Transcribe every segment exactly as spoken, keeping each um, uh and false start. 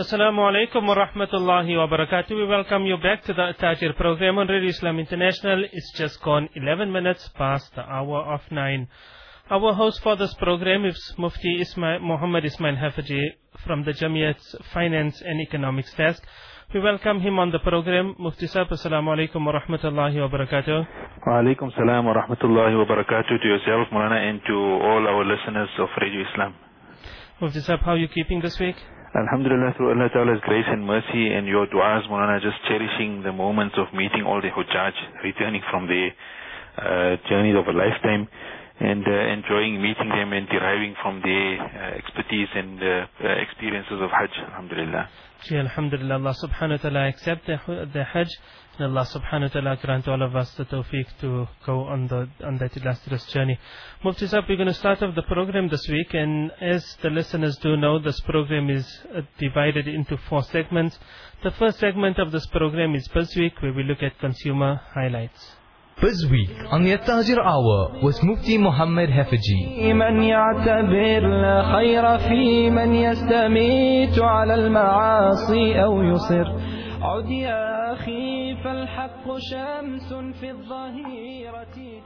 Assalamu alaikum wa rahmatullahi wa barakatuh. We welcome you back to the Tajir program on Radio Islam International. It's just gone eleven minutes past the hour of nine. Our host for this program is Mufti Ismail, Muhammad Ismail Hafizi from the Jamiat's Finance and Economics Desk. We welcome him on the program. Mufti Sahib, Assalamu alaikum wa rahmatullahi wa barakatuh. Wa alaikum salam wa rahmatullahi wa barakatuh to yourself, Mulana, and to all our listeners of Radio Islam. Mufti Sahib, how are you keeping this week? Alhamdulillah, through Allah Ta'ala's grace and mercy and your du'as, Mulana, just cherishing the moments of meeting all the Hujjaj, returning from their uh, journeys of a lifetime, and uh, enjoying meeting them and deriving from their uh, expertise and uh, uh, experiences of Hajj, Alhamdulillah. Ji, Alhamdulillah, Allah subhanahu wa ta'ala accept the, the Hajj, and Allah subhanahu wa ta'ala grant all of us the tawfiq to go on the on that illustrious journey. Mufti Sahib, we're going to start off the program this week, and as the listeners do know, this program is uh, divided into four segments. The first segment of this program is BizWeek, where we look at consumer highlights. BizWeek on the Tajir Hour with Mufti Muhammad Hafizi. من يعتبر لا خير في من يستميت على المعاصي أو يصر عد يا أخي فالحق شمس في الظهيرة.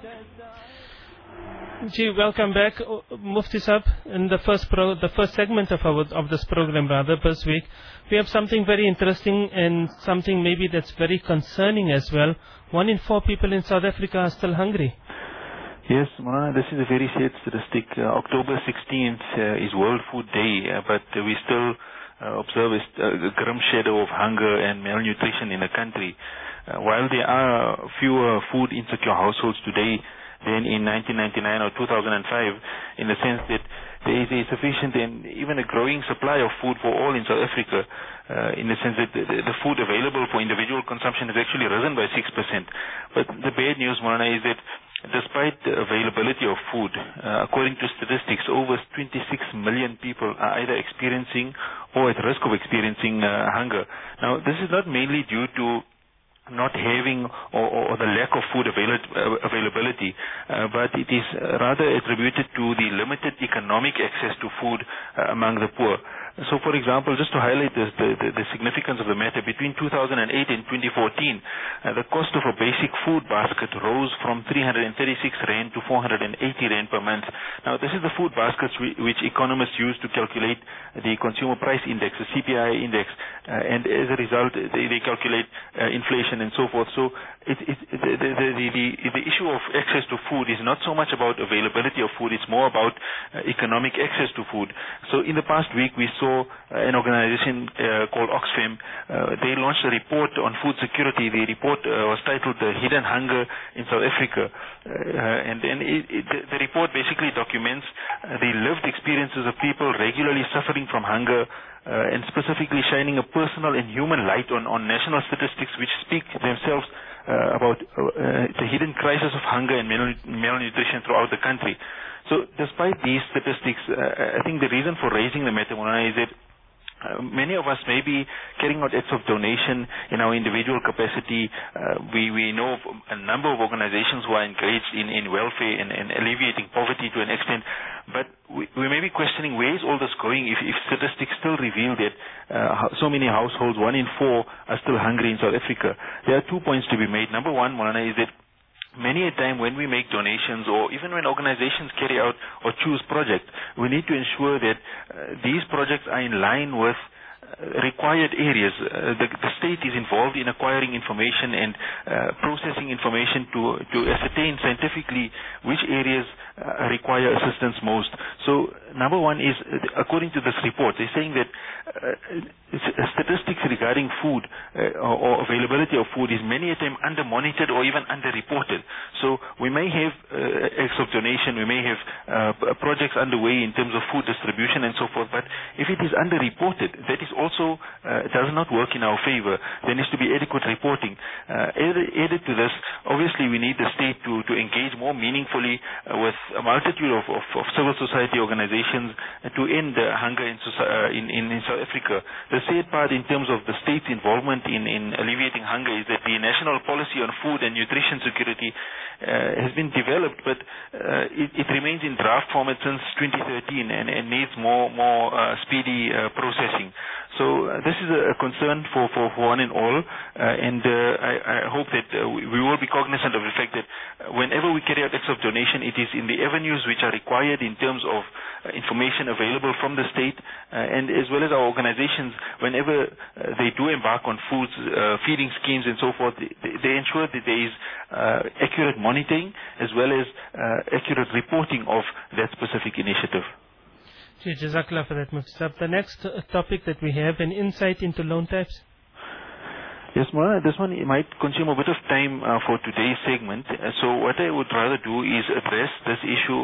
Ji, welcome back, Mufti Sahib. In the first pro, the first segment of our of this program, rather, this week, we have something very interesting and something maybe that's very concerning as well. One in four people in South Africa are still hungry. Yes, Mulana, this is a very sad statistic. Uh, October sixteenth uh, is World Food Day, uh, but uh, we still uh, observe a, a grim shadow of hunger and malnutrition in the country. Uh, while there are fewer food insecure households today than in nineteen ninety-nine or two thousand five, in the sense that there is a sufficient and even a growing supply of food for all in South Africa, uh, in the sense that the, the food available for individual consumption has actually risen by six percent. But the bad news, Mulana, is that despite the availability of food, uh, according to statistics, over twenty-six million people are either experiencing or at risk of experiencing uh, hunger. Now, this is not mainly due to not having or, or the lack of food avail availability, uh, but it is rather attributed to the limited economic access to food uh, among the poor. So, for example, just to highlight this, the, the, the significance of the matter, between two thousand eight and twenty fourteen, uh, the cost of a basic food basket rose from three hundred thirty-six rand to four hundred eighty rand per month. Now, this is the food baskets we, which economists use to calculate the consumer price index, the C P I index, uh, and as a result, they, they calculate uh, inflation and so forth. So, it, it, the, the, the, the, the issue of access to food is not so much about availability of food, it's more about uh, economic access to food. So, in the past week, we saw Uh, an organization uh, called Oxfam. Uh, they launched a report on food security. The report uh, was titled "The Hidden Hunger in South Africa," uh, and, and it, it, the report basically documents uh, the lived experiences of people regularly suffering from hunger, uh, and specifically shining a personal and human light on, on national statistics which speak themselves uh, about uh, the hidden crisis of hunger and malnutrition throughout the country. So, despite these statistics, uh, I think the reason for raising the matter, Mulana, is that uh, many of us may be carrying out acts of donation in our individual capacity. Uh, we, we know of a number of organizations who are engaged in, in welfare and, and alleviating poverty to an extent, but we, we may be questioning where is all this going if, if statistics still reveal that uh, so many households, one in four, are still hungry in South Africa. There are two points to be made. Number one, Mulana, is that many a time when we make donations or even when organizations carry out or choose projects, we need to ensure that uh, these projects are in line with uh, required areas. Uh, the, the state is involved in acquiring information and uh, processing information to, to ascertain scientifically which areas uh, require assistance most. So, number one is, uh, according to this report, they're saying that uh, statistics regarding food uh, or, or availability of food is many a time under-monitored or even under-reported. So, we may have uh, acts of donation, we may have uh, projects underway in terms of food distribution and so forth, but if it is under-reported, that is also uh, does not work in our favor. There needs to be adequate reporting. Uh, added, added to this, obviously we need the state to, to engage more meaningfully uh, with a multitude of, of, of civil society organizations uh, to end uh, hunger in, uh, in, in, in South Africa. The sad part in terms of the state's involvement in, in alleviating hunger is that the national policy on food and nutrition security uh, has been developed, but uh, it, it remains in draft format since twenty thirteen and, and needs more, more uh, speedy uh, processing. So uh, this is a, a concern for, for, for one and all, uh, and uh, I, I hope that uh, we, we will be cognizant of the fact that whenever we carry out acts of donation, it is in the avenues which are required in terms of uh, information available from the state, uh, and as well as our organizations, whenever uh, they do embark on foods, uh, feeding schemes and so forth, they, they ensure that there is uh, accurate monitoring as well as uh, accurate reporting of that specific initiative. Jazakallah for that, Mufti Sahib. The next uh, topic that we have, an insight into loan types. Yes, Maulana, this one might consume a bit of time uh, for today's segment. Uh, so what I would rather do is address this issue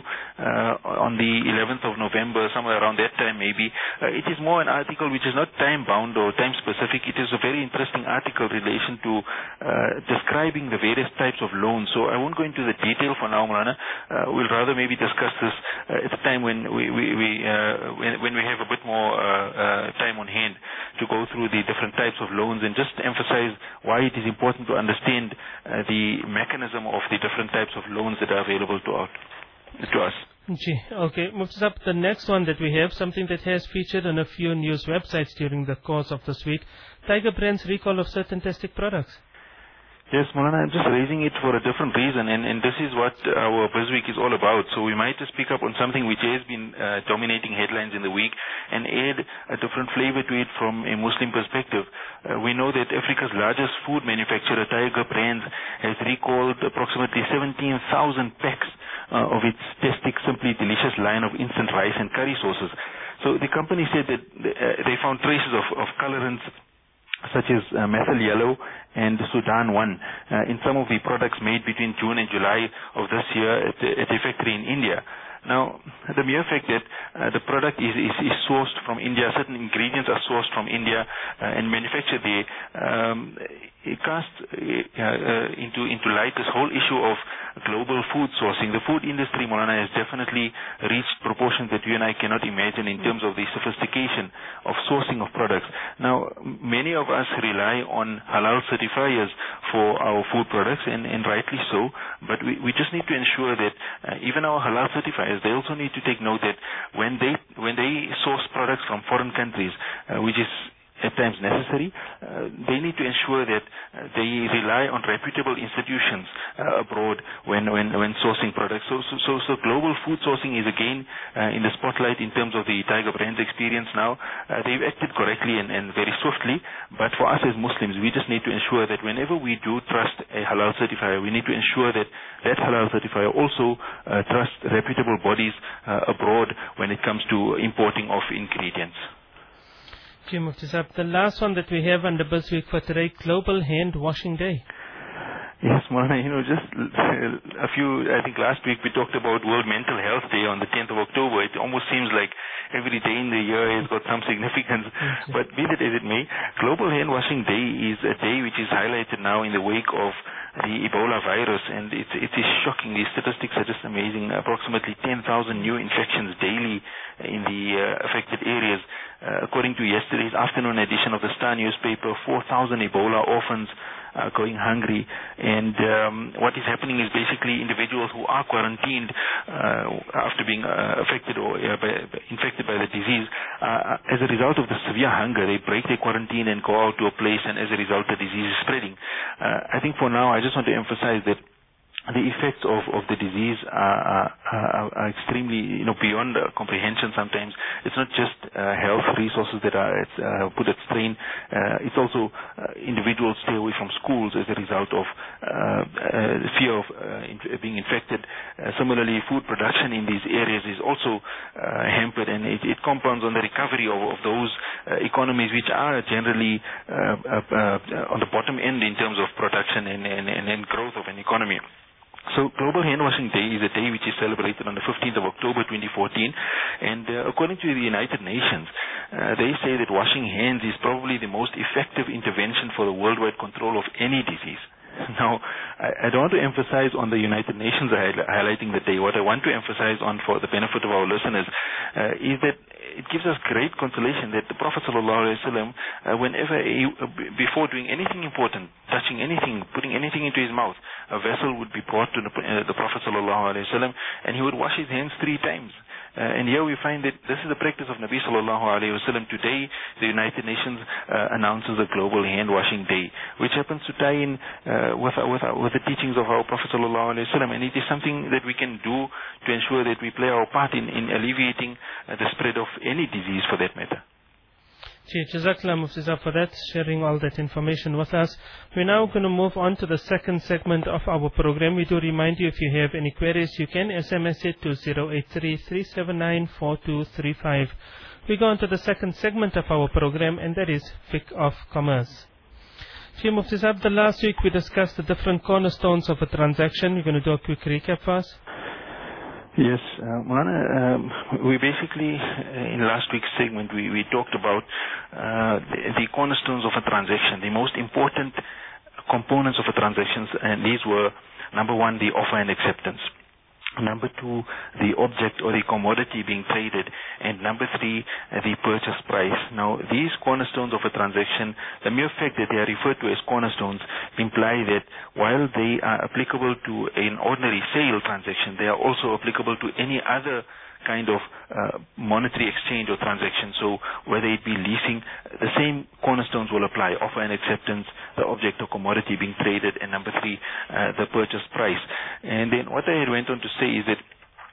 uh, on the eleventh of November, somewhere around that time maybe. Uh, it is more an article which is not time-bound or time-specific. It is a very interesting article in relation to uh, describing the various types of loans. So I won't go into the detail for now, Maulana. Uh, we'll rather maybe discuss this uh, at the time when we, we, we uh, when, when we have a bit more uh, uh, time on hand to go through the different types of loans and just emphasize why it is important to understand uh, the mechanism of the different types of loans that are available to, our, to us. Gee, okay, Mufti Sahib, the next one that we have, something that has featured on a few news websites during the course of this week, Tiger Brands recall of certain Tastic products. Yes, Maulana, I'm just raising it for a different reason, and, and this is what our BizWeek is all about. So we might just pick up on something which has been uh, dominating headlines in the week and add a different flavor to it from a Muslim perspective. Uh, we know that Africa's largest food manufacturer, Tiger Brands, has recalled approximately seventeen thousand packs uh, of its Tastic Simply Delicious line of instant rice and curry sauces. So the company said that uh, they found traces of, of colorants such as uh, methyl yellow and Sudan one uh, in some of the products made between June and July of this year at, at a factory in India. Now, the mere fact that uh, the product is, is, is sourced from India, certain ingredients are sourced from India uh, and manufactured there, um, it casts uh, uh, into, into light this whole issue of global food sourcing. The food industry, Maulana, has definitely reached proportions that you and I cannot imagine in terms of the sophistication of sourcing of products. Now, many of us rely on halal certifiers for our food products, and, and rightly so, but we, we just need to ensure that uh, even our halal certifiers, they also need to take note that when they when they source products from foreign countries, uh, which is at times necessary, uh, they need to ensure that uh, they rely on reputable institutions uh, abroad when, when when sourcing products. So, so, so, so global food sourcing is again uh, in the spotlight in terms of the Tiger Brands experience now. Uh, they've acted correctly and, and very swiftly, but for us as Muslims, we just need to ensure that whenever we do trust a halal certifier, we need to ensure that that halal certifier also uh, trusts reputable bodies uh, abroad when it comes to importing of ingredients. Okay, Mufti Sahib, the last one that we have under BizWeek for today, Global Hand Washing Day. Yes, Maulana, you know, just a few, I think last week we talked about World Mental Health Day on the tenth of October. It almost seems like every day in the year has got some significance. Okay. But be that as it may, Global Hand Washing Day is a day which is highlighted now in the wake of the Ebola virus, and it's, it is shocking. The statistics are just amazing. Approximately ten thousand new infections daily in the uh, affected areas. Uh, according to yesterday's afternoon edition of the Star newspaper, four thousand Ebola orphans are going hungry. And um, what is happening is basically individuals who are quarantined uh, after being uh, affected or uh, by, infected by the disease, uh, as a result of the severe hunger, they break their quarantine and go out to a place, and as a result the disease is spreading. Uh, I think for now I just want to emphasize that the effects of, of the disease are, are, are extremely, you know, beyond uh, comprehension sometimes. It's not just uh, health resources that are uh, put at strain. Uh, it's also uh, individuals stay away from schools as a result of uh, uh, fear of uh, in, being infected. Uh, similarly, food production in these areas is also uh, hampered, and it, it compounds on the recovery of, of those uh, economies which are generally uh, uh, uh, on the bottom end in terms of production and, and, and, and growth of an economy. So Global Hand Washing Day is a day which is celebrated on the fifteenth of October twenty fourteen, and uh, according to the United Nations, uh, they say that washing hands is probably the most effective intervention for the worldwide control of any disease. Now, I, I don't want to emphasize on the United Nations highlighting the day. What I want to emphasize on for the benefit of our listeners uh, is that it gives us great consolation that the Prophet ﷺ, uh, whenever he, uh, before doing anything important, touching anything, putting anything into his mouth, a vessel would be brought to the, uh, the Prophet ﷺ, and he would wash his hands three times. Uh, and here we find that this is the practice of Nabi sallallahu alayhi wasallam. Today, the United Nations uh, announces a global hand washing day, which happens to tie in uh, with, with, with the teachings of our Prophet sallallahu alayhi wasallam. And it is something that we can do to ensure that we play our part in, in alleviating uh, the spread of any disease for that matter. Jazakallah Mufti Saab for that, sharing all that information with us. We're now going to move on to the second segment of our program. We do remind you, if you have any queries, you can S M S it to zero eight three, three seven nine, four two three five. We go on to the second segment of our program, and that is Fiqh of Commerce. Mufti Saab, the last week we discussed the different cornerstones of a transaction. We're going to do a quick recap first. Yes, uh, Mulana, um, we basically, uh, in last week's segment, we, we talked about uh, the, the cornerstones of a transaction, the most important components of a transaction, and these were, number one, the offer and acceptance. Number two, the object or the commodity being traded. And number three, uh, the purchase price. Now, these cornerstones of a transaction, the mere fact that they are referred to as cornerstones imply that while they are applicable to an ordinary sale transaction, they are also applicable to any other kind of uh, monetary exchange or transaction. So whether it be leasing, the same cornerstones will apply: offer and acceptance, the object or commodity being traded, and number three, uh, the purchase price. And then what I had went on to say is that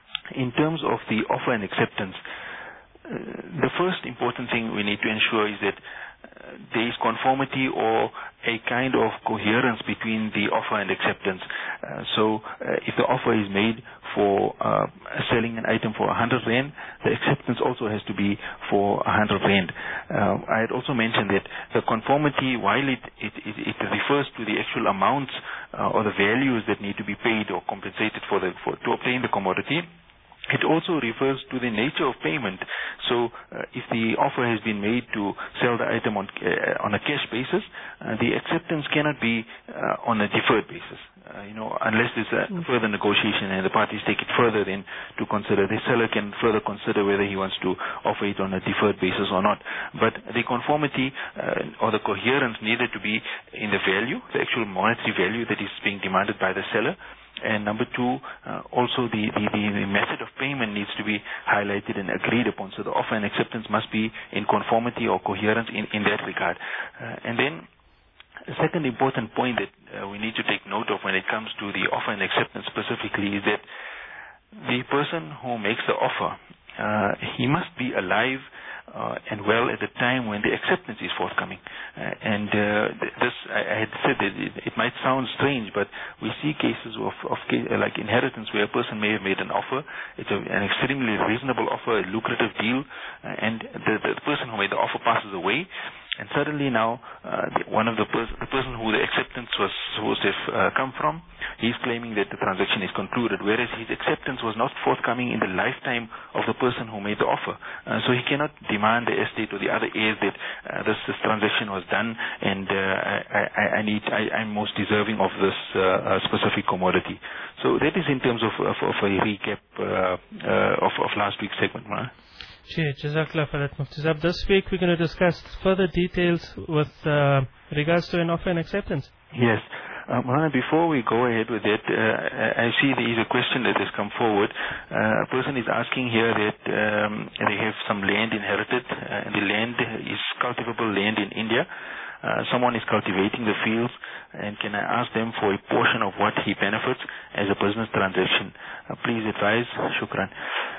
in terms of the offer and acceptance, uh, the first important thing we need to ensure is that uh, there is conformity or a kind of coherence between the offer and acceptance. Uh, so uh, if the offer is made for uh, selling an item for one hundred rand, the acceptance also has to be for one hundred rand. Uh, I had also mentioned that the conformity, while it, it, it, it refers to the actual amounts uh, or the values that need to be paid or compensated for, the, for to obtain the commodity, it also refers to the nature of payment. So uh, if the offer has been made to sell the item on uh, on a cash basis, uh, the acceptance cannot be uh, on a deferred basis. Uh, you know, unless there's a mm. further negotiation and the parties take it further, then to consider, the seller can further consider whether he wants to offer it on a deferred basis or not. But the conformity uh, or the coherence needed to be in the value, the actual monetary value that is being demanded by the seller. And number two, uh, also the, the, the method of payment needs to be highlighted and agreed upon. So the offer and acceptance must be in conformity or coherence in, in that regard. Uh, and then the second important point that uh, we need to take note of when it comes to the offer and acceptance specifically is that the person who makes the offer, uh, he must be alive Uh, and well at the time when the acceptance is forthcoming. Uh, and uh, this, I, I had said that it, it might sound strange, but we see cases of, of uh, like inheritance where a person may have made an offer. It's a, an extremely reasonable offer, a lucrative deal, uh, and the, the person who made the offer passes away. And suddenly now, uh, the, one of the, pers- the person who the acceptance was supposed to have uh, come from, he's claiming that the transaction is concluded, whereas his acceptance was not forthcoming in the lifetime of the person who made the offer. Uh, so he cannot demand the estate or the other heirs that uh, this, this transaction was done, and uh, I, I, I need, I, I'm most deserving of this uh, uh, specific commodity. So that is in terms of, of, of a recap uh, uh, of, of last week's segment, right? Jazakallah for that, Mufti Saab. This week we're going to discuss further details with uh, regards to an offer and acceptance. Yes. Uh, Mulana, before we go ahead with that, uh, I see there is a question that has come forward. Uh, a person is asking here that um, they have some land inherited, uh, and the land is cultivable land in India. Uh, someone is cultivating the fields, and can I ask them for a portion of what he benefits as a business transaction? Uh, please advise. Shukran.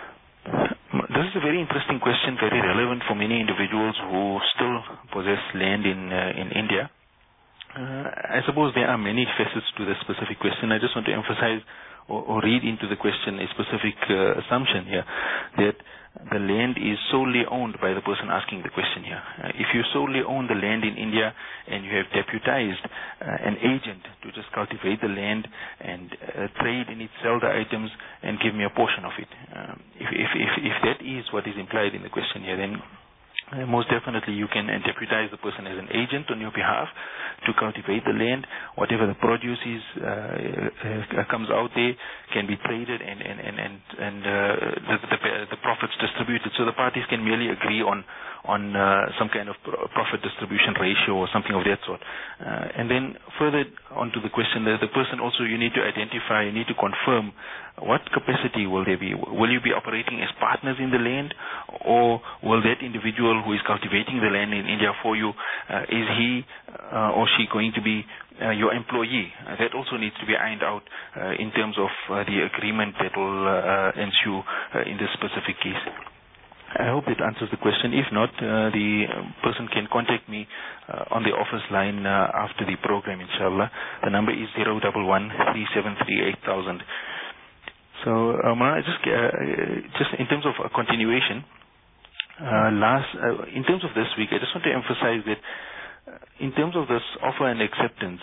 This is a very interesting question, very relevant for many individuals who still possess land in uh, in India. Uh, I suppose there are many facets to this specific question. I just want to emphasize or, or read into the question a specific uh, assumption here, that the land is solely owned by the person asking the question here. Uh, if you solely own the land in India and you have deputized uh, an agent to just cultivate the land and uh, trade in it, sell the items and give me a portion of it, um, if, if, if, if that is what is implied in the question here, then Uh, most definitely, you can deputize the person as an agent on your behalf to cultivate the land. Whatever the produce is uh, uh, comes out there can be traded and and and and, and uh, the, the the profits distributed. So the parties can merely agree on on uh, some kind of profit distribution ratio or something of that sort. Uh, and then further on to the question, the, the person also you need to identify, you need to confirm what capacity will there be. Will you be operating as partners in the land, or will that individual who is cultivating the land in India for you, uh, is he uh, or she going to be uh, your employee? Uh, that also needs to be ironed out uh, in terms of uh, the agreement that will uh, ensue uh, in this specific case. I hope it answers the question. If not, uh, the person can contact me uh, on the office line uh, after the program, inshallah. The number is zero one one, three seven three, eight thousand. So, um, just, uh, just in terms of a continuation, uh, last, uh, in terms of this week, I just want to emphasize that uh, in terms of this offer and acceptance,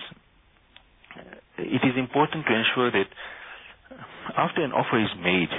uh, it is important to ensure that after an offer is made,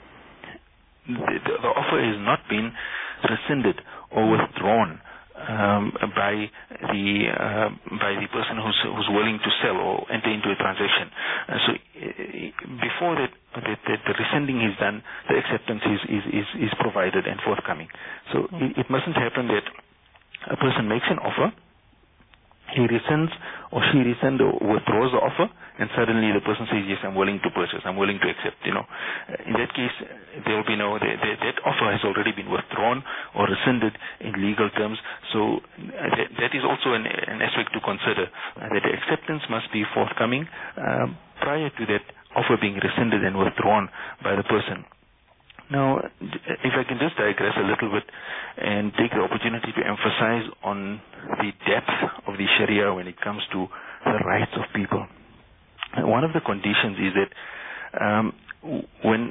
the, the offer has not been rescinded or withdrawn um, by the uh, by the person who's who's willing to sell or enter into a transaction. Uh, so, uh, before that. That, that the rescinding is done, the acceptance is, is, is, is provided and forthcoming. So mm. it, it mustn't happen that a person makes an offer, he rescinds or she rescinds or withdraws the offer, and suddenly the person says, yes, I'm willing to purchase, I'm willing to accept. You know, uh, in that case, there will be no, the, the, that offer has already been withdrawn or rescinded in legal terms. So uh, that, that is also an, an aspect to consider, uh, that the acceptance must be forthcoming uh, prior to that offer being rescinded and withdrawn by the person. Now, if I can just digress a little bit and take the opportunity to emphasize on the depth of the Sharia when it comes to the rights of people. One of the conditions is that um, when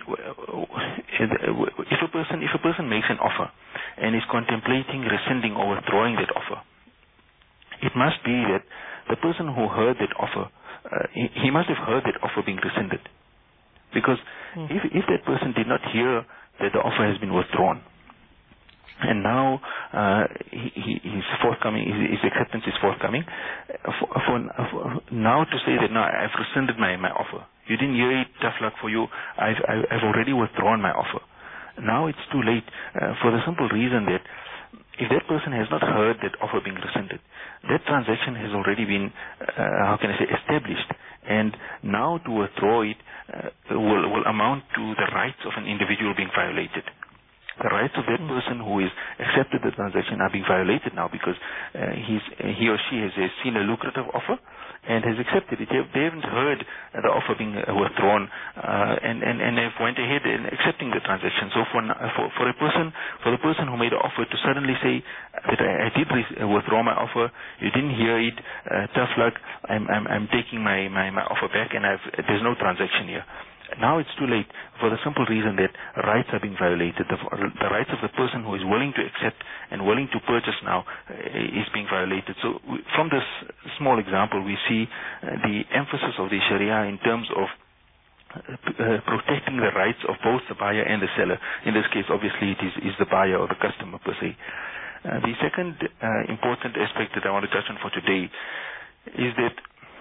if a person if a person makes an offer and is contemplating rescinding or withdrawing that offer, it must be that the person who heard that offer, Uh, he, he must have heard that offer being rescinded. Because mm. if, if that person did not hear that the offer has been withdrawn, and now uh, he, he, he's forthcoming, his, his acceptance is forthcoming, for, for, for now to say that, no, I've rescinded my, my offer. You didn't hear it, tough luck for you, I've, I've already withdrawn my offer. Now it's too late uh, for the simple reason that if that person has not heard that offer being rescinded, that transaction has already been, uh, how can I say, established. And now to withdraw it uh, will, will amount to the rights of an individual being violated. The rights of that person who is accepted the transaction are being violated now because uh, he's, he or she has, has seen a lucrative offer and has accepted it. They, they haven't heard uh, the offer being uh, withdrawn uh, and, and, and have went ahead in accepting the transaction. So for, for, for a person, for the person who made the offer to suddenly say that I, I did re- withdraw my offer, you didn't hear it, uh, tough luck, I'm, I'm, I'm taking my, my, my offer back and I've, there's no transaction here. Now it's too late for the simple reason that rights are being violated. The, the rights of the person who is willing to accept and willing to purchase now uh, is being violated. So we, from this small example, we see uh, the emphasis of the Sharia in terms of uh, protecting the rights of both the buyer and the seller. In this case, obviously, it is, is the buyer or the customer per se. Uh, the second uh, important aspect that I want to touch on for today is that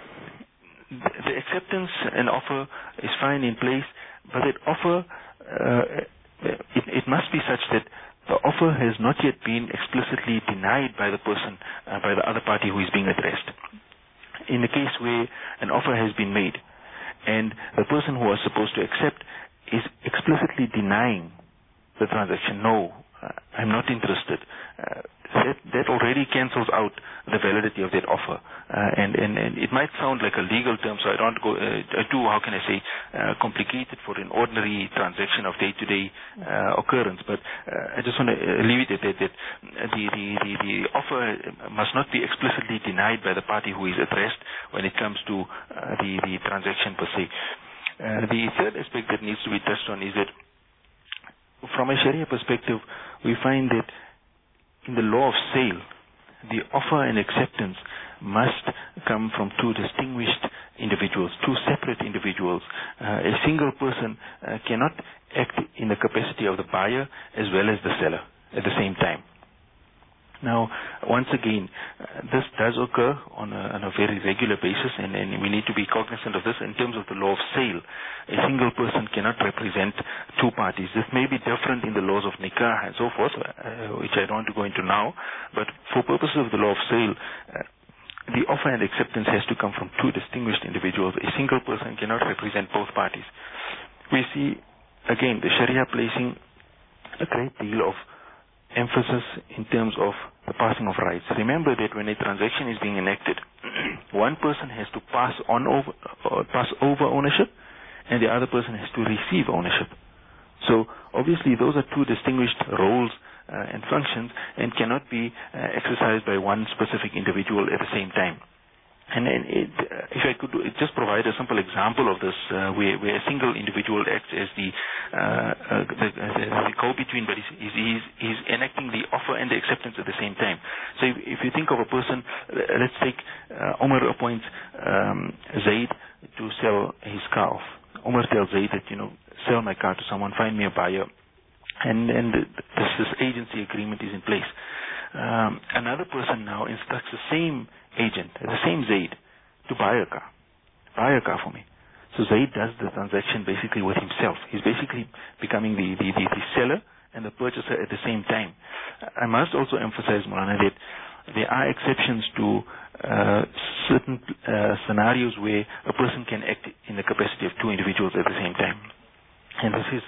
the acceptance and offer is fine in place, but that offer, uh, it, it must be such that the offer has not yet been explicitly denied by the person, uh, by the other party who is being addressed. In the case where an offer has been made and the person who was supposed to accept is explicitly denying the transaction, no, uh, I'm not interested, uh, that, that already cancels out the validity of that offer. Uh, and, and, and it might sound like a legal term, so I don't go uh, too, how can I say, uh, complicated for an ordinary transaction of day-to-day uh, occurrence. But uh, I just want to leave it at that, that the, the, the, the offer must not be explicitly denied by the party who is addressed when it comes to uh, the, the transaction per se. Uh, the third aspect that needs to be touched on is that from a Sharia perspective, we find that in the law of sale, the offer and acceptance must come from two distinguished individuals, two separate individuals. Uh, a single person uh, cannot act in the capacity of the buyer as well as the seller at the same time. Now, once again, uh, this does occur on a, on a very regular basis, and, and we need to be cognizant of this. In terms of the law of sale, a single person cannot represent two parties. This may be different in the laws of nikah and so forth, uh, which I don't want to go into now, but for purposes of the law of sale, uh, the offer and acceptance has to come from two distinguished individuals. A single person cannot represent both parties. We see, again, the Sharia placing a great deal of emphasis in terms of the passing of rights. Remember that when a transaction is being enacted, one person has to pass on over, uh, pass over ownership, and the other person has to receive ownership. So obviously those are two distinguished roles uh, and functions, and cannot be uh, exercised by one specific individual at the same time. And, and it, uh, if I could do, just provide a simple example of this, uh, where, where a single individual acts as the, uh, uh, the, uh, the go-between, but he's, he's, he's enacting the offer and the acceptance at the same time. So if, if you think of a person, let's take uh, Umar appoints um, Zaid to sell his car off. Umar tells Zaid that, you know, sell my car to someone, find me a buyer, and, and this, this agency agreement is in place. Um, another person now instructs the same agent, the same Zaid, to buy a car. Buy a car for me. So Zaid does the transaction basically with himself. He's basically becoming the, the, the, the seller and the purchaser at the same time. I must also emphasize, Maulana, that there are exceptions to uh, certain uh, scenarios where a person can act in the capacity of two individuals at the same time. And this is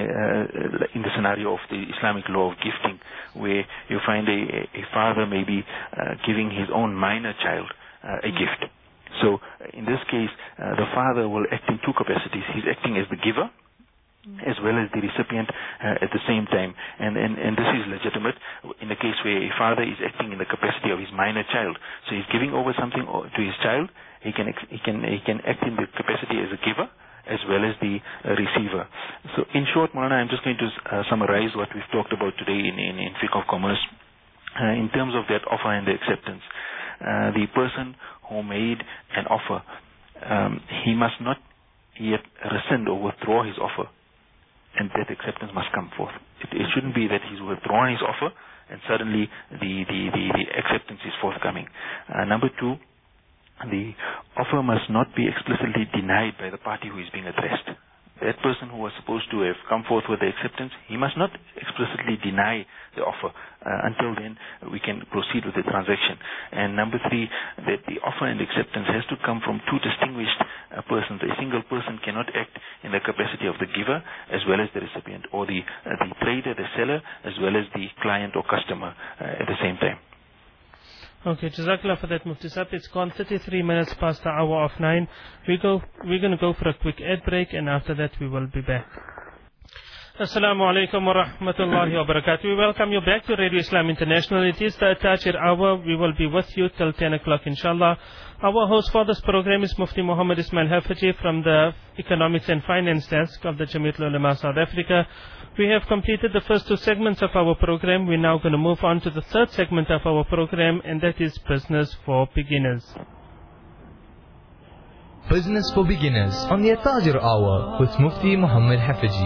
uh, in the scenario of the Islamic law of gifting, where you find a, a father maybe uh, giving his own minor child uh, a gift. So in this case, uh, the father will act in two capacities. He's acting as the giver as well as the recipient uh, at the same time. And, and, and this is legitimate in the case where a father is acting in the capacity of his minor child. So he's giving over something to his child. He can, he can, he can act in the capacity as a giver as well as the uh, receiver. So in short, Maulana, I'm just going to uh, summarize what we've talked about today in, in, in Fiqh of Commerce. Uh, in terms of that offer and the acceptance, uh, the person who made an offer, um, he must not yet rescind or withdraw his offer, and that acceptance must come forth. It, it shouldn't be that he's withdrawn his offer and suddenly the, the, the, the acceptance is forthcoming. Uh, number two, the offer must not be explicitly denied by the party who is being addressed. That person who was supposed to have come forth with the acceptance, he must not explicitly deny the offer. Uh, until then, we can proceed with the transaction. And number three, that the offer and acceptance has to come from two distinguished uh, persons. A single person cannot act in the capacity of the giver as well as the recipient, or the, uh, the trader, the seller, as well as the client or customer uh, at the same time. Okay, Jazakallah for that, Mufti Sahib. It's gone thirty-three minutes past the hour of nine. We go, we're going to go for a quick ad break, and after that we will be back. Assalamu alaikum wa rahmatullahi wa barakatuh. We welcome you back to Radio Islam International. It is the Tajir Hour. We will be with you till ten o'clock, inshallah. Our host for this program is Mufti Muhammad Ismail Hafizi from the Economics and Finance Desk of the Jamiatul Ulama South Africa. We have completed the first two segments of our program. We're now going to move on to the third segment of our program, and that is Business for Beginners. Business for Beginners on the Tajir Hour with Mufti Muhammad Hafizi.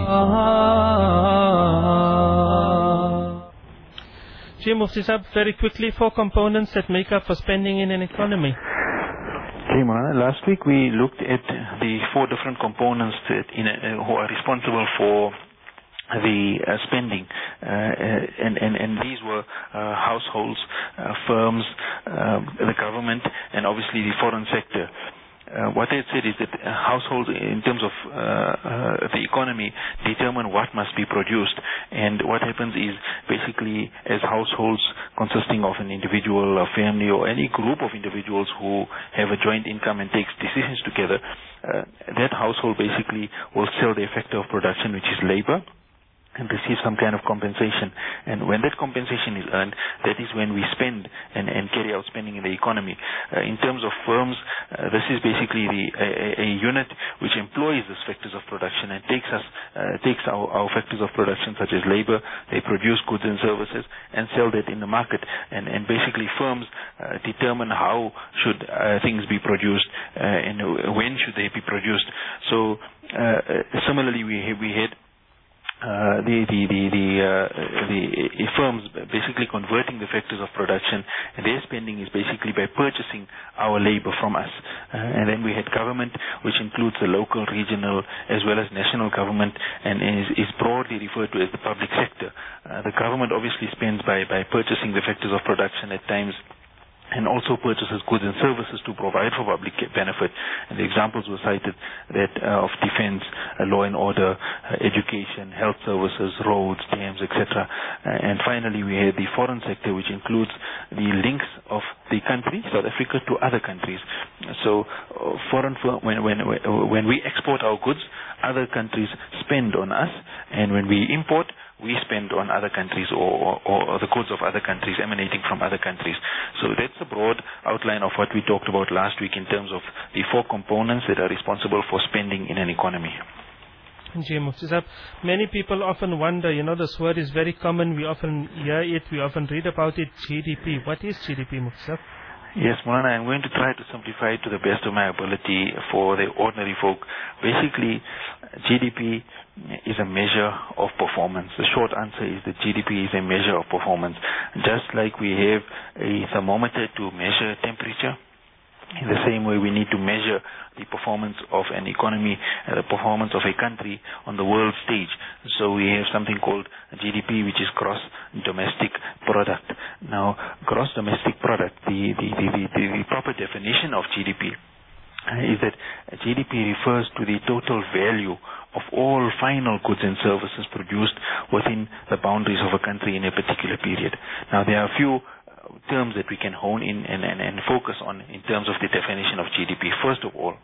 Ji Mufti Sahib, very quickly, four components that make up for spending in an economy. Okay, Maulana. Last week we looked at the four different components that in a, who are responsible for the uh, spending, uh, and, and, and these were uh, households, uh, firms, uh, the government, and obviously the foreign sector. Uh, what I had said is that uh, households, in terms of uh, uh, the economy, determine what must be produced. And what happens is, basically, as households consisting of an individual, a family, or any group of individuals who have a joint income and takes decisions together, uh, that household basically will sell their factor of production, which is labor, and receive some kind of compensation. And when that compensation is earned, that is when we spend and, and carry out spending in the economy. Uh, in terms of firms, uh, this is basically the, a, a unit which employs these factors of production and takes us uh, takes our, our factors of production, such as labor. They produce goods and services and sell that in the market. And, and basically firms uh, determine how should uh, things be produced uh, and when should they be produced. So uh, similarly, we we had Uh, the the the the, uh, the uh, firms basically converting the factors of production, and their spending is basically by purchasing our labor from us. Uh, and then we had government, which includes the local, regional, as well as national government, and is, is broadly referred to as the public sector. Uh, the government obviously spends by by purchasing the factors of production at times, and also purchases goods and services to provide for public benefit. And the examples were cited that uh, of defense, uh, law and order, uh, education, health services, roads, dams, et cetera. Uh, and finally, we had the foreign sector, which includes the links of the country, South Africa, to other countries. So, uh, foreign when when when we export our goods, other countries spend on us, and when we import, we spend on other countries or, or, or the goods of other countries emanating from other countries. So that's a broad outline of what we talked about last week in terms of the four components that are responsible for spending in an economy. Ji Mufti Sahab, many people often wonder, you know, this word is very common, we often hear it, we often read about it, G D P. What is G D P, Mufti Sahab? Yes, Maulana, I'm going to try to simplify it to the best of my ability for the ordinary folk. Basically, G D P is a measure of performance. The short answer is that G D P is a measure of performance. Just like we have a thermometer to measure temperature, in the same way we need to measure the performance of an economy, uh, the performance of a country on the world stage. So we have something called G D P, which is gross domestic product. Now, gross domestic product, the, the, the, the, the proper definition of G D P uh, is that G D P refers to the total value of all final goods and services produced within the boundaries of a country in a particular period. Now, there are a few terms that we can hone in and, and, and focus on in terms of the definition of G D P. First of all,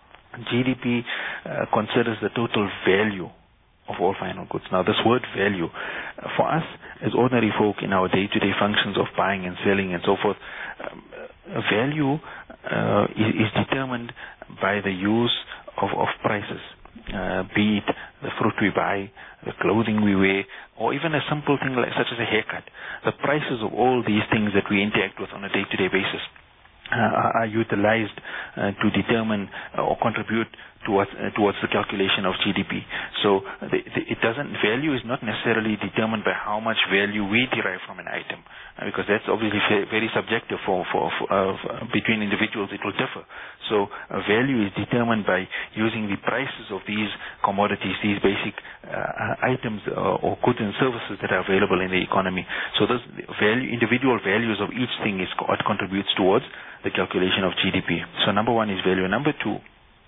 G D P uh, considers the total value of all final goods. Now, this word value, uh, for us as ordinary folk in our day-to-day functions of buying and selling and so forth, um, uh, value uh, is, is determined by the use of, of prices. Uh, be it the fruit we buy, the clothing we wear, or even a simple thing like such as a haircut. The prices of all these things that we interact with on a day-to-day basis uh, are utilized uh, to determine uh, or contribute towards uh, towards the calculation of G D P. So the, the, it doesn't value is not necessarily determined by how much value we derive from an item, uh, because that's obviously very subjective for for, for uh, between individuals. It will differ. So uh, value is determined by using the prices of these commodities, these basic uh, items uh, or goods and services that are available in the economy. So those value, individual values of each thing is what contributes towards the calculation of G D P. So number one is value. Number two,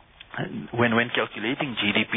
When when calculating G D P,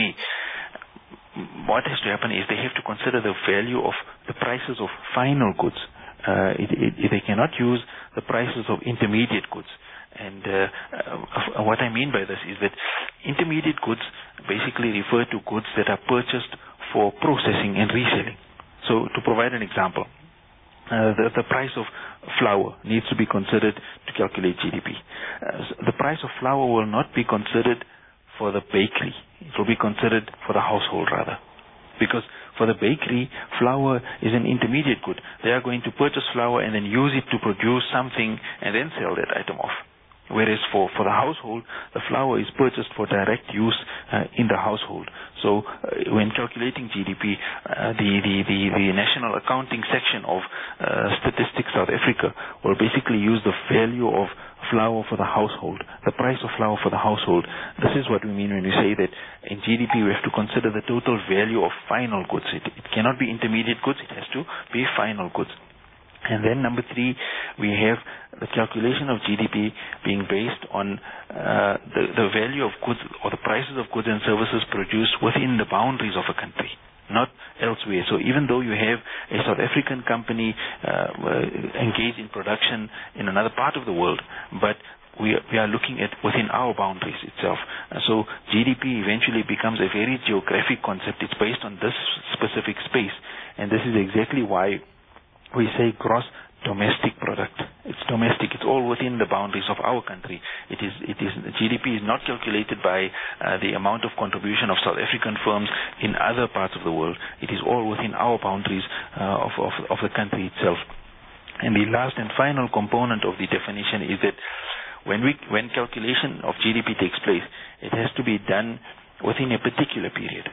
what has to happen is they have to consider the value of the prices of final goods. Uh, it, it, they cannot use the prices of intermediate goods. And uh, uh, what I mean by this is that intermediate goods basically refer to goods that are purchased for processing and reselling. So to provide an example, uh, the, the price of flour needs to be considered to calculate G D P. Uh, so the price of flour will not be considered for the bakery. It will be considered for the household rather. Because for the bakery, flour is an intermediate good. They are going to purchase flour and then use it to produce something and then sell that item off. Whereas for, for the household, the flour is purchased for direct use uh, in the household. So uh, when calculating G D P, uh, the, the, the, the National Accounting Section of uh, Statistics South Africa will basically use the value of flour for the household, the price of flour for the household. This is what we mean when we say that in G D P we have to consider the total value of final goods. It, it cannot be intermediate goods, it has to be final goods. And then number three, we have the calculation of G D P being based on uh, the, the value of goods or the prices of goods and services produced within the boundaries of a country, not elsewhere. So even though you have a South African company uh, engaged in production in another part of the world, but we are, we are looking at within our boundaries itself. Uh, so G D P eventually becomes a very geographic concept. It's based on this specific space, and this is exactly why we say gross domestic product. It's domestic. It's all within the boundaries of our country. It is. It is. G D P is not calculated by uh, the amount of contribution of South African firms in other parts of the world. It is all within our boundaries uh, of, of of the country itself. And the last and final component of the definition is that when we when calculation of G D P takes place, it has to be done within a particular period.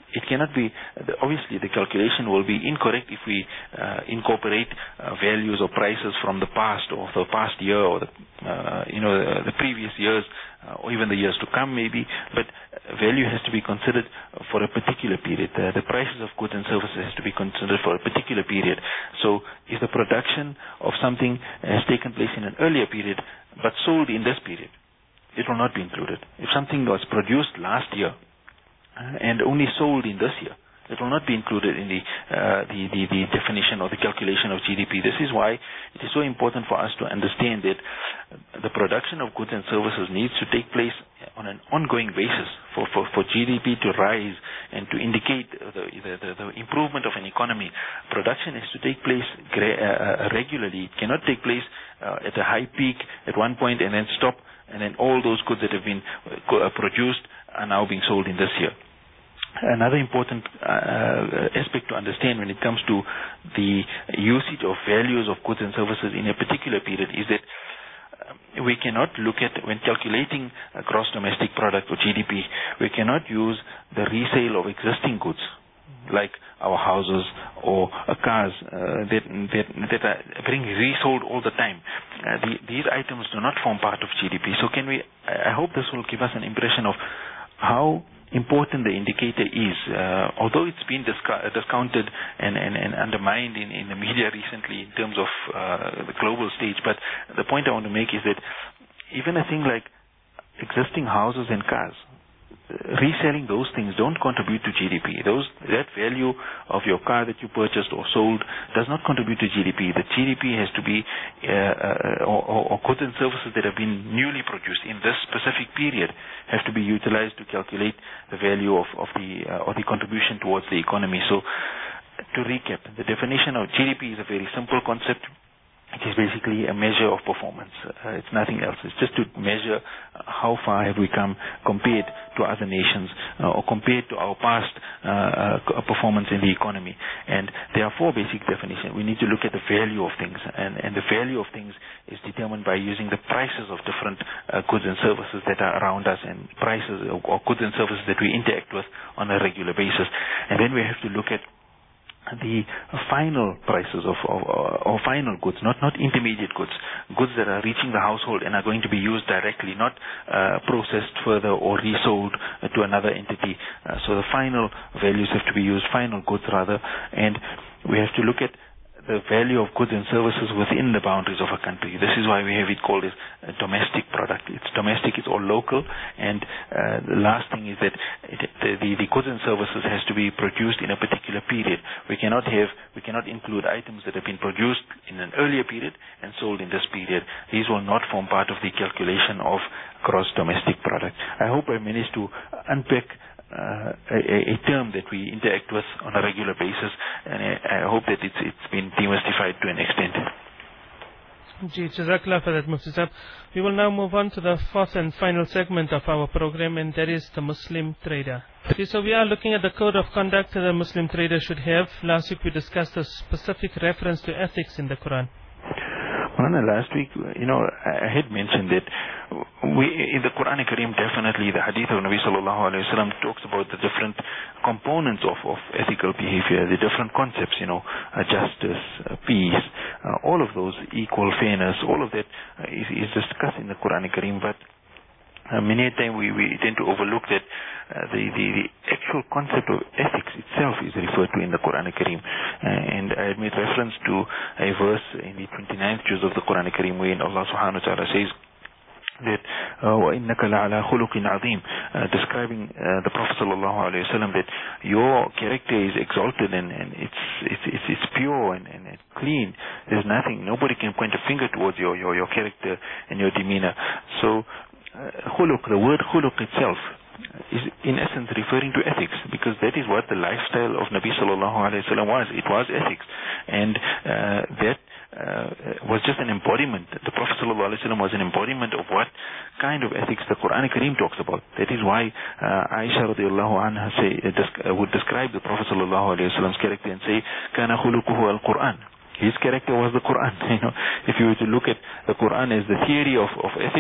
it cannot be, obviously the calculation will be incorrect if we uh, incorporate uh, values or prices from the past or the past year or the, uh, you know, the, the previous years uh, or even the years to come maybe, but value has to be considered for a particular period. Uh, the prices of goods and services has to be considered for a particular period. So if the production of something has taken place in an earlier period but sold in this period, it will not be included. If something was produced last year and only sold in this year, it will not be included in the, uh, the, the, the definition or the calculation of G D P. This is why it is so important for us to understand that the production of goods and services needs to take place on an ongoing basis for, for, for G D P to rise and to indicate the, the, the, the improvement of an economy. Production has to take place gra- uh, regularly. It cannot take place uh, at a high peak at one point and then stop, and then all those goods that have been uh, produced are now being sold in this year. Another important uh, aspect to understand when it comes to the usage of values of goods and services in a particular period is that uh, we cannot look at, when calculating a gross domestic product or G D P, we cannot use the resale of existing goods like our houses or uh, cars uh, that, that, that are being resold all the time. Uh, the, these items do not form part of G D P. So can we, I hope this will give us an impression of how important the indicator is. Uh, although it's been disca- discounted and, and, and undermined in, in the media recently in terms of uh, the global stage, but the point I want to make is that even a thing like existing houses and cars, reselling those things don't contribute to G D P. Those, that value of your car that you purchased or sold does not contribute to G D P. The G D P has to be, uh, uh, or, or goods and services that have been newly produced in this specific period have to be utilized to calculate the value of, of the, uh, or the contribution towards the economy. So, to recap, the definition of G D P is a very simple concept. It is basically a measure of performance. Uh, it's nothing else. It's just to measure how far have we come compared to other nations uh, or compared to our past uh, uh, performance in the economy. And there are four basic definitions. We need to look at the value of things. And, and the value of things is determined by using the prices of different uh, goods and services that are around us, and prices or, or goods and services that we interact with on a regular basis. And then we have to look at the final prices of, of or final goods, not not intermediate goods, goods that are reaching the household and are going to be used directly, not uh, processed further or resold uh, to another entity. Uh, so the final values have to be used, final goods rather, and we have to look at the value of goods and services within the boundaries of a country. This is why we have it called as a domestic product. It's domestic, it's all local, and uh, the last thing is that it, the, the, the goods and services has to be produced in a particular period. We cannot have, we cannot include items that have been produced in an earlier period and sold in this period. These will not form part of the calculation of gross domestic product. I hope I managed to unpack Uh, a, a term that we interact with on a regular basis, and I, I hope that it's, it's been demystified to an extent. Ji, Jazakallah for that, Mufti Sahab. We will now move on to the fourth and final segment of our program, and that is the Muslim trader. Okay, so we are looking at the code of conduct that a Muslim trader should have. Last week we discussed a specific reference to ethics in the Quran. Well, last week, you know, I had mentioned that we, in the Quran Kareem, definitely the hadith of Nabi sallallahu alayhi wa sallam talks about the different components of, of ethical behavior, the different concepts, you know, uh, justice, uh, peace, uh, all of those, equal fairness, all of that uh, is, is discussed in the Quran Kareem, but Uh, many a time we, we tend to overlook that uh, the, the, the actual concept of ethics itself is referred to in the Quran Kareem. Uh, and I had made reference to a verse in the twenty-ninth juz of the Quran Kareem, wherein Allah subhanahu wa ta'ala says that وَإِنَّكَ لَعَلَى خُلُقٍ عَظِيمٍ, uh, describing uh, the Prophet sallallahu alayhi wa sallam, that your character is exalted and, and it's, it's, it's, it's pure and, and it's clean. There's nothing, nobody can point a finger towards your, your, your character and your demeanor. So khuluq, the word khuluq itself is in essence referring to ethics, because that is what the lifestyle of Nabi sallallahu alayhi wa sallam was. It was ethics, and uh, that uh, was just an embodiment. The Prophet sallallahu alayhi wa sallam was an embodiment of what kind of ethics the Quran Kareem talks about. That is why uh, Aisha radiallahu anha say, uh, desc- uh, would describe the Prophet sallallahu alayhi wa sallam's character and say, kana khuluquhu al-Quran. His character was the Quran. You know, if you were to look at the Quran as the theory of, of ethics,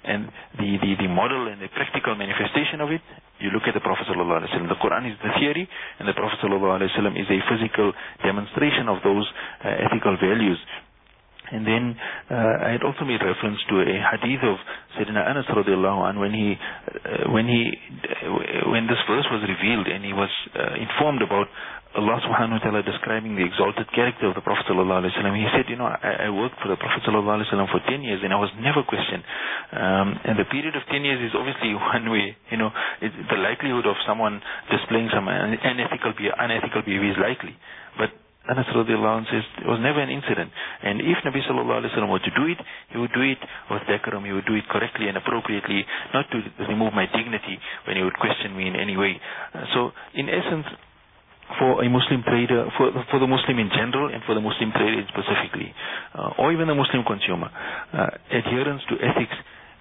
and the, the, the model and the practical manifestation of it, you look at the Prophet ﷺ. The Quran is the theory, and the Prophet ﷺ is a physical demonstration of those uh, ethical values. And then uh, I had also made reference to a hadith of Sayyidina Anas radiallahu anhu when he, uh, when he, uh, when this verse was revealed and he was uh, informed about Allah subhanahu wa ta'ala describing the exalted character of the Prophet sallallahu alaihi wasallam. He said, you know, I, I worked for the Prophet sallallahu alaihi wasallam for ten years and I was never questioned. Um, and the period of ten years is obviously one way, you know, it, the likelihood of someone displaying some unethical, unethical behavior is likely. But Anas radiallahu anhu says it was never an incident. And if Nabi sallallahu alaihi wasallam were to do it, he would do it with decorum, he would do it correctly and appropriately, not to remove my dignity when he would question me in any way. Uh, so, in essence, for a Muslim trader, for, for the Muslim in general and for the Muslim trader specifically, uh, or even the Muslim consumer, uh, adherence to ethics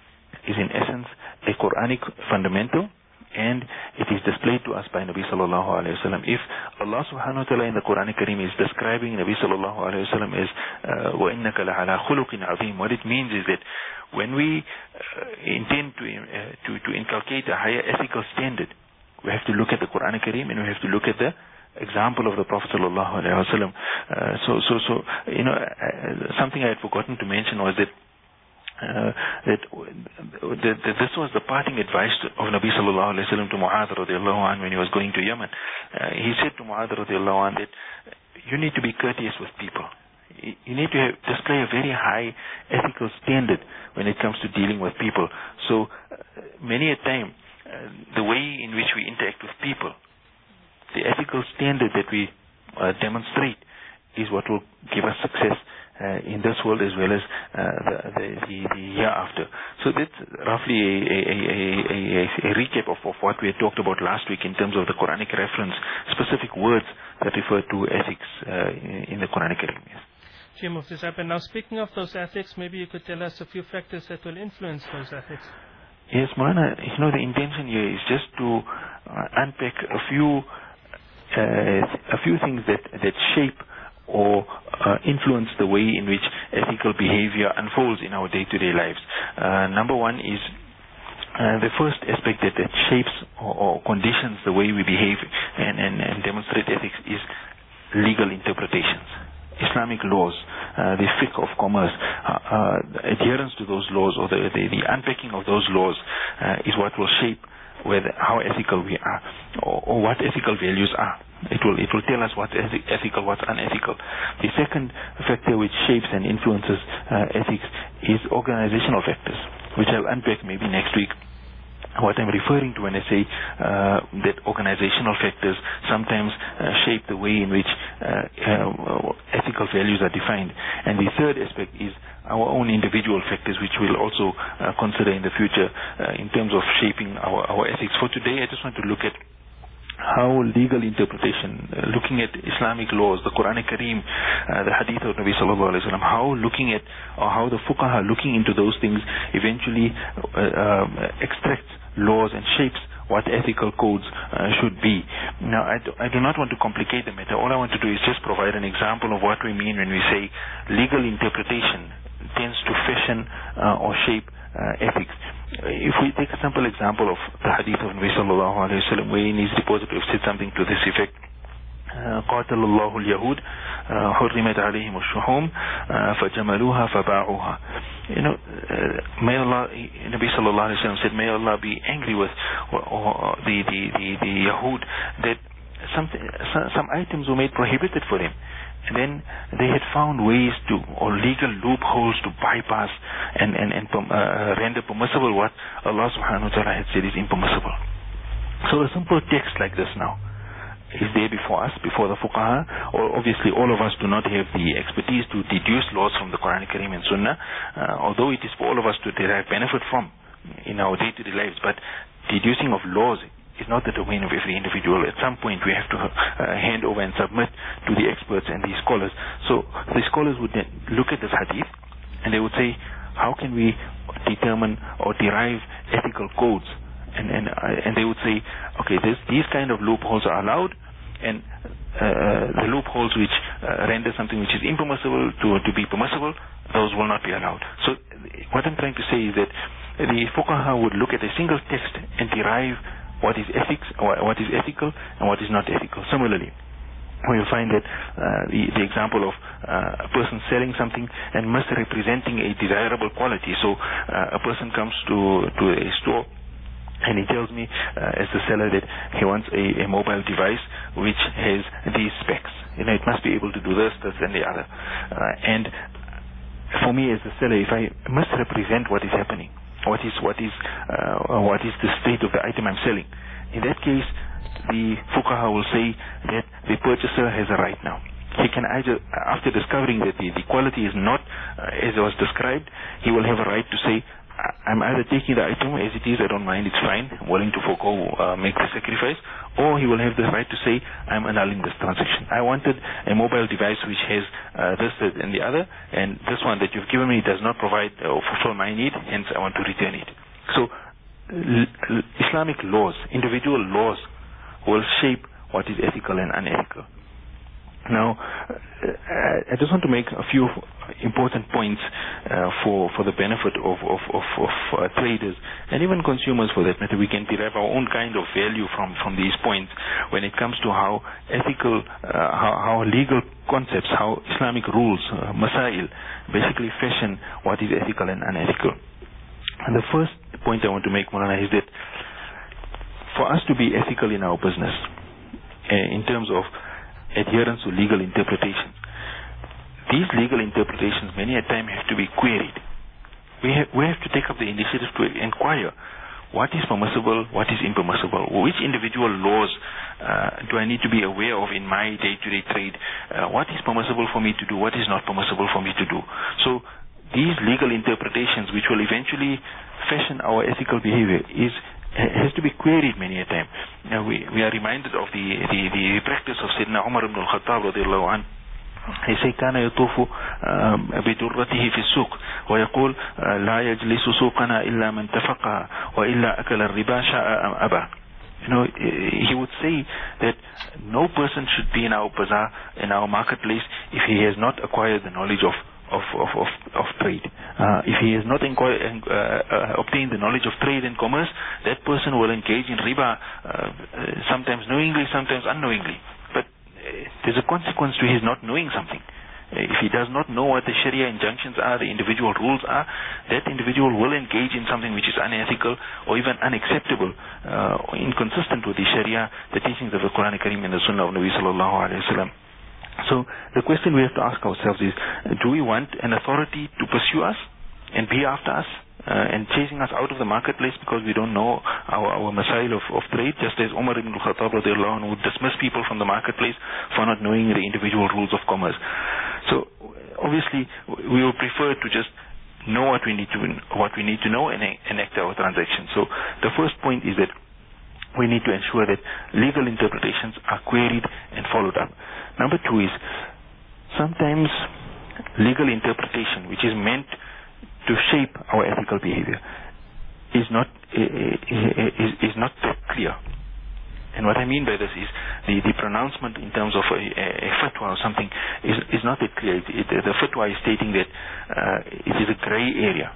is in essence a Quranic fundamental, and it is displayed to us by Nabi sallallahu alayhi wa sallam. If Allah subhanahu wa ta'ala in the Quran Kareem is describing Nabi sallallahu alayhi wa sallam as وَإِنَّكَ لَعَلَىٰ خُلُقٍ عَظِيمٍ, what it means is that when we uh, intend to, uh, to, to inculcate a higher ethical standard, we have to look at the Quran Kareem and we have to look at the example of the Prophet sallallahu alaihi wasallam. Uh, so, so, so, you know, uh, something I had forgotten to mention was that uh, that, that, that this was the parting advice of Nabi sallallahu alaihi wasallam to Mu'adh radiallahu anhu when he was going to Yemen. Uh, he said to Mu'adh radiallahu anhu that you need to be courteous with people. You need to have, display a very high ethical standard when it comes to dealing with people. So, uh, many a time, uh, the way in which we interact with people, the ethical standard that we uh, demonstrate is what will give us success uh, in this world as well as uh, the, the, the, the year after. So that's roughly a, a, a, a, a recap of, of what we had talked about last week in terms of the Quranic reference, specific words that refer to ethics uh, in, in the Quranic Kareem. Jim Mufti Sahib, and now speaking of those ethics, maybe you could tell us a few factors that will influence those ethics. Yes, Maulana, you know, the intention here is just to uh, unpack a few Uh, a few things that, that shape or uh, influence the way in which ethical behavior unfolds in our day-to-day lives. Uh, number one is uh, the first aspect that, that shapes or, or conditions the way we behave and, and, and demonstrate ethics is legal interpretations. Islamic laws, uh, the fiqh of commerce, uh, uh, adherence to those laws or the, the, the unpacking of those laws uh, is what will shape whether how ethical we are, or, or what ethical values are. It will it will tell us what's ethical, what's unethical. The second factor which shapes and influences uh, ethics is organizational factors, which I'll unpack maybe next week. What I'm referring to when I say uh, that organizational factors sometimes uh, shape the way in which uh, uh, ethical values are defined. And the third aspect is our own individual factors, which we'll also uh, consider in the future uh, in terms of shaping our, our ethics. For today, I just want to look at how legal interpretation, uh, looking at Islamic laws, the Quran Kareem, uh, the Hadith of Nabi sallallahu alaihi wasallam, how looking at, or how the fuqaha looking into those things eventually uh, um, extracts laws and shapes what ethical codes uh, should be. Now, I do, I do not want to complicate the matter. All I want to do is just provide an example of what we mean when we say legal interpretation tends to fashion uh, or shape uh, ethics. If we take a simple example of the hadith of Nabi sallallahu alayhi wa sallam, where in his depository said something to this effect, قاتل الله اليهود حرمت عليهم الشحوم فجملوها فباعوها. You know, uh, may Allah, Nabi sallallahu alayhi wa sallam said, may Allah be angry with or, or the, the, the, the Yahud, that some, some items were made prohibited for them. And then they had found ways to, or legal loopholes to bypass and, and, and uh, render permissible what Allah subhanahu wa ta'ala had said is impermissible. So a simple text like this now is there before us, before the fuqaha, or obviously all of us do not have the expertise to deduce laws from the Quran Kareem and Sunnah, uh, although it is for all of us to derive benefit from in our day-to-day lives, but deducing of laws is not the domain of every individual. At some point we have to uh, hand over and submit to the experts and the scholars. So the scholars would then look at this hadith and they would say, how can we determine or derive ethical codes? And and, uh, and they would say, okay, this, these kind of loopholes are allowed, and uh, the loopholes which uh, render something which is impermissible to, to be permissible, those will not be allowed. So what I'm trying to say is that the fuqaha would look at a single text and derive what is ethics, or what is ethical and what is not ethical. Similarly, we will find that uh, the, the example of uh, a person selling something and misrepresenting a desirable quality. So uh, a person comes to, to a store and he tells me uh, as the seller that he wants a, a mobile device which has these specs. You know, it must be able to do this, this and the other. Uh, and for me as the seller, if I misrepresent what is happening, what is what is uh, what is the state of the item I'm selling, in that case, the fuqaha will say that the purchaser has a right now. He can either, after discovering that the, the quality is not uh, as it was described, he will have a right to say, I'm either taking the item as it is, I don't mind, it's fine, I'm willing to forego, uh, make the sacrifice, or he will have the right to say, I'm annulling this transaction. I wanted a mobile device which has uh, this, this and the other, and this one that you've given me does not provide or fulfill my need, hence I want to return it. So l- l- Islamic laws, individual laws, will shape what is ethical and unethical. Now, uh, I just want to make a few important points uh, for for the benefit of of, of, of uh, traders and even consumers, for that matter. We can derive our own kind of value from, from these points when it comes to how ethical, uh, how, how legal concepts, how Islamic rules, uh, masail, basically fashion what is ethical and unethical. And the first point I want to make, Maulana, is that for us to be ethical in our business, uh, in terms of adherence to legal interpretations, these legal interpretations many a time have to be queried. We have, we have to take up the initiative to inquire what is permissible, what is impermissible, which individual laws uh, do I need to be aware of in my day-to-day trade, uh, what is permissible for me to do, what is not permissible for me to do. So these legal interpretations, which will eventually fashion our ethical behavior, is has to be queried many a time. Now we, we are reminded of the, the, the practice of Sayyidina Umar ibn al-Khattab radiallahu anhu. He said, كان يطوف بدرته في السوق ويقول لا يجلس سوقنا إلا من تفقه وإلا أكل الربا شاء أبا. You know, he would say that no person should be in our bazaar, in our marketplace, if he has not acquired the knowledge of Of, of, of, of trade. Uh, if he has not inquire, uh, uh, obtained the knowledge of trade and commerce, that person will engage in riba, uh, sometimes knowingly, sometimes unknowingly. But uh, there's a consequence to his not knowing something. Uh, if he does not know what the Sharia injunctions are, the individual rules are, that individual will engage in something which is unethical or even unacceptable, uh, or inconsistent with the Sharia, the teachings of the Quran Kareem and the Sunnah of Nabi sallallahu alayhi wa sallam. So the question we have to ask ourselves is, do we want an authority to pursue us and be after us uh, and chasing us out of the marketplace because we don't know our, our masail of, of trade, just as Umar ibn al-Khattab radiallahu anhu would dismiss people from the marketplace for not knowing the individual rules of commerce. So obviously we will prefer to just know what we need to what we need to know and enact our transaction. So the first point is that we need to ensure that legal interpretations are queried and followed up. Number two is, sometimes legal interpretation, which is meant to shape our ethical behavior, is not is, is not clear. And what I mean by this is the, the pronouncement in terms of a, a fatwa or something is, is not that clear. It, it, the fatwa is stating that uh, it is a grey area.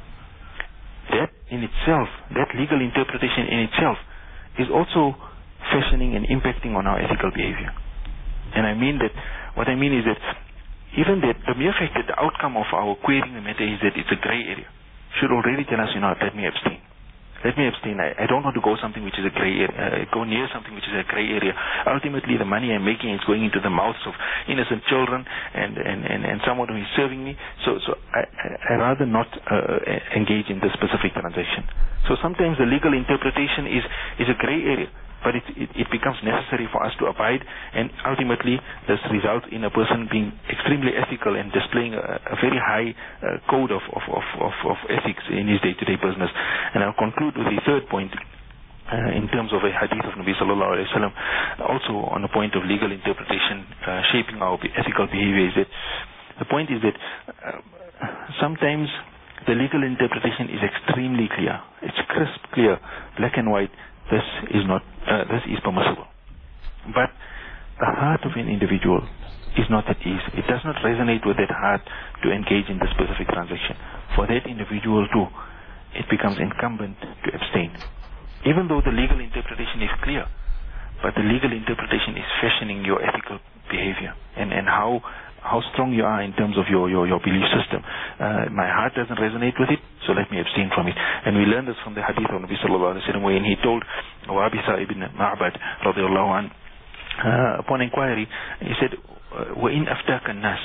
That in itself, that legal interpretation in itself, is also fashioning and impacting on our ethical behavior. And I mean that, what I mean is that even that the mere fact that the outcome of our querying the matter is that it's a grey area should already tell us, you know, let me abstain. Let me abstain. I, I don't want to go something which is a grey area, uh, go near something which is a grey area. Ultimately, the money I'm making is going into the mouths of innocent children and, and, and, and someone who is serving me. So, so I, I, I rather not uh, engage in this specific transaction. So sometimes the legal interpretation is, is a grey area, but it, it, it becomes necessary for us to abide, and ultimately this results in a person being extremely ethical and displaying a, a very high uh, code of, of, of, of, of ethics in his day-to-day business. And I'll conclude with the third point uh, in terms of a hadith of Nabi sallallahu alayhi wa sallam, also on the point of legal interpretation uh, shaping our ethical behavior, is that the point is that uh, sometimes the legal interpretation is extremely clear. It's crisp, clear, black and white. This is not, uh, this is permissible. But the heart of an individual is not at ease. It does not resonate with that heart to engage in the specific transaction. For that individual too, it becomes incumbent to abstain. Even though the legal interpretation is clear, but the legal interpretation is fashioning your ethical behavior and, and how how strong you are in terms of your, your, your belief system. Uh, my heart doesn't resonate with it, so let me abstain from it. And we learn this from the hadith of Nabi sallallahu alayhi wa sallam, when he told Wabisa ibn Ma'bad radiallahu anhu, uh, upon inquiry, he said, وَإِنْ أَفْتَاكَ النَّاسِ,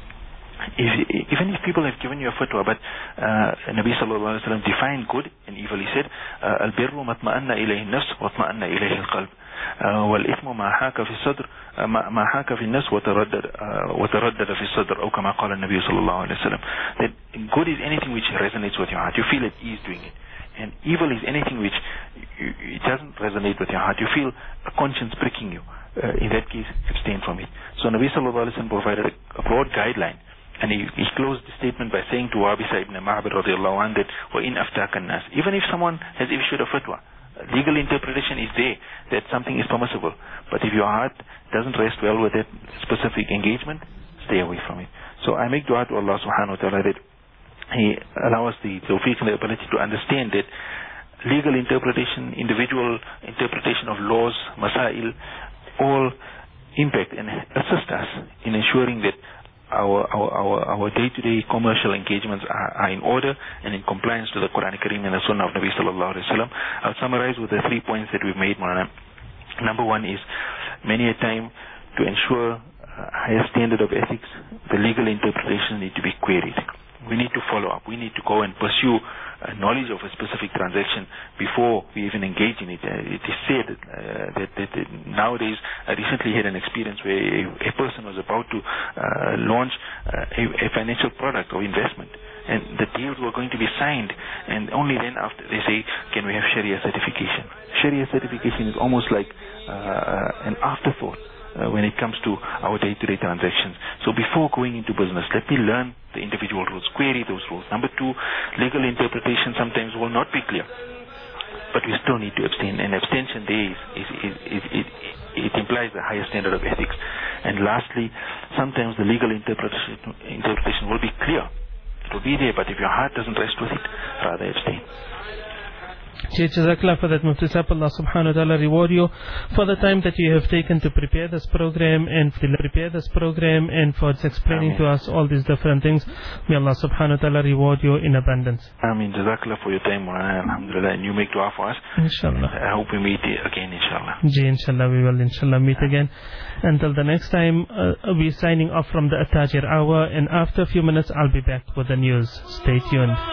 If, even if people have given you a fatwa, but uh, Nabi sallallahu alayhi wa sallam defined good and evil. He said, الْبِرُّ مَطْمَأَنَّ إِلَيْهِ النَّفْسُ وَطْمَأَنَّ إِلَيْهِ الْقَلْبُ وَالْإِثْمُ مَا حَاكَ فِي الصَّدْرِ ما حاك في النفس وتردد وتردد في الصدر أو كما قال النبي صلى الله عليه وسلم. That good is anything which resonates with your heart. You feel at ease doing it. And evil is anything which you, it doesn't resonate with your heart. You feel a conscience pricking you. Uh, in that case, abstain from it. So Nabi sallallahu alaihi wasallam provided a, a broad guideline. And he, he closed the statement by saying to Wabisa ibn Ma'bad radiallahu anhu that وَإِنْ أَفْتَاكَ النَّاسِ, even if someone has issued a fatwa, legal interpretation is there that something is permissible, but if your heart doesn't rest well with that specific engagement, stay away from it. So I make dua to Allah subhanahu wa ta'ala that He allow us the tawfiq and the ability to understand that legal interpretation, individual interpretation of laws, masail, all impact and assist us in ensuring that Our, our, our, our day-to-day commercial engagements are, are in order and in compliance to the Quran Kareem and the Sunnah of Nabi sallallahu alaihi wasallam. I'll summarize with the three points that we've made, Maulana. Number one is, many a time, to ensure a higher standard of ethics, the legal interpretations need to be queried. We need to follow up. We need to go and pursue uh, knowledge of a specific transaction before we even engage in it. Uh, it is said uh, that, that, that nowadays, I recently had an experience where a, a person was about to uh, launch uh, a, a financial product or investment, and the deals were going to be signed, and only then after they say, can we have Sharia certification? Sharia certification is almost like uh, an afterthought Uh, when it comes to our day-to-day transactions. So before going into business, let me learn the individual rules, query those rules. Number two, legal interpretation sometimes will not be clear, but we still need to abstain. And abstention there is, is, is, is it, it implies a higher standard of ethics. And lastly, sometimes the legal interpretation, interpretation will be clear. It will be there, but if your heart doesn't rest with it, rather abstain. Jazakallah for that, Mufti Sahib. Allah subhanahu wa ta'ala reward you for the time that you have taken to prepare this program and to prepare this program and for explaining Ameen. to us all these different things. May Allah subhanahu wa ta'ala reward you in abundance. Ameen. Jazakallah for your time, alhamdulillah, and you make dua for us. Inshallah. I hope we meet again, inshallah. Ji, inshallah, we will inshallah meet again. Until the next time, uh, we're signing off from the At-Tajir Hour, and after a few minutes I'll be back with the news. Stay tuned.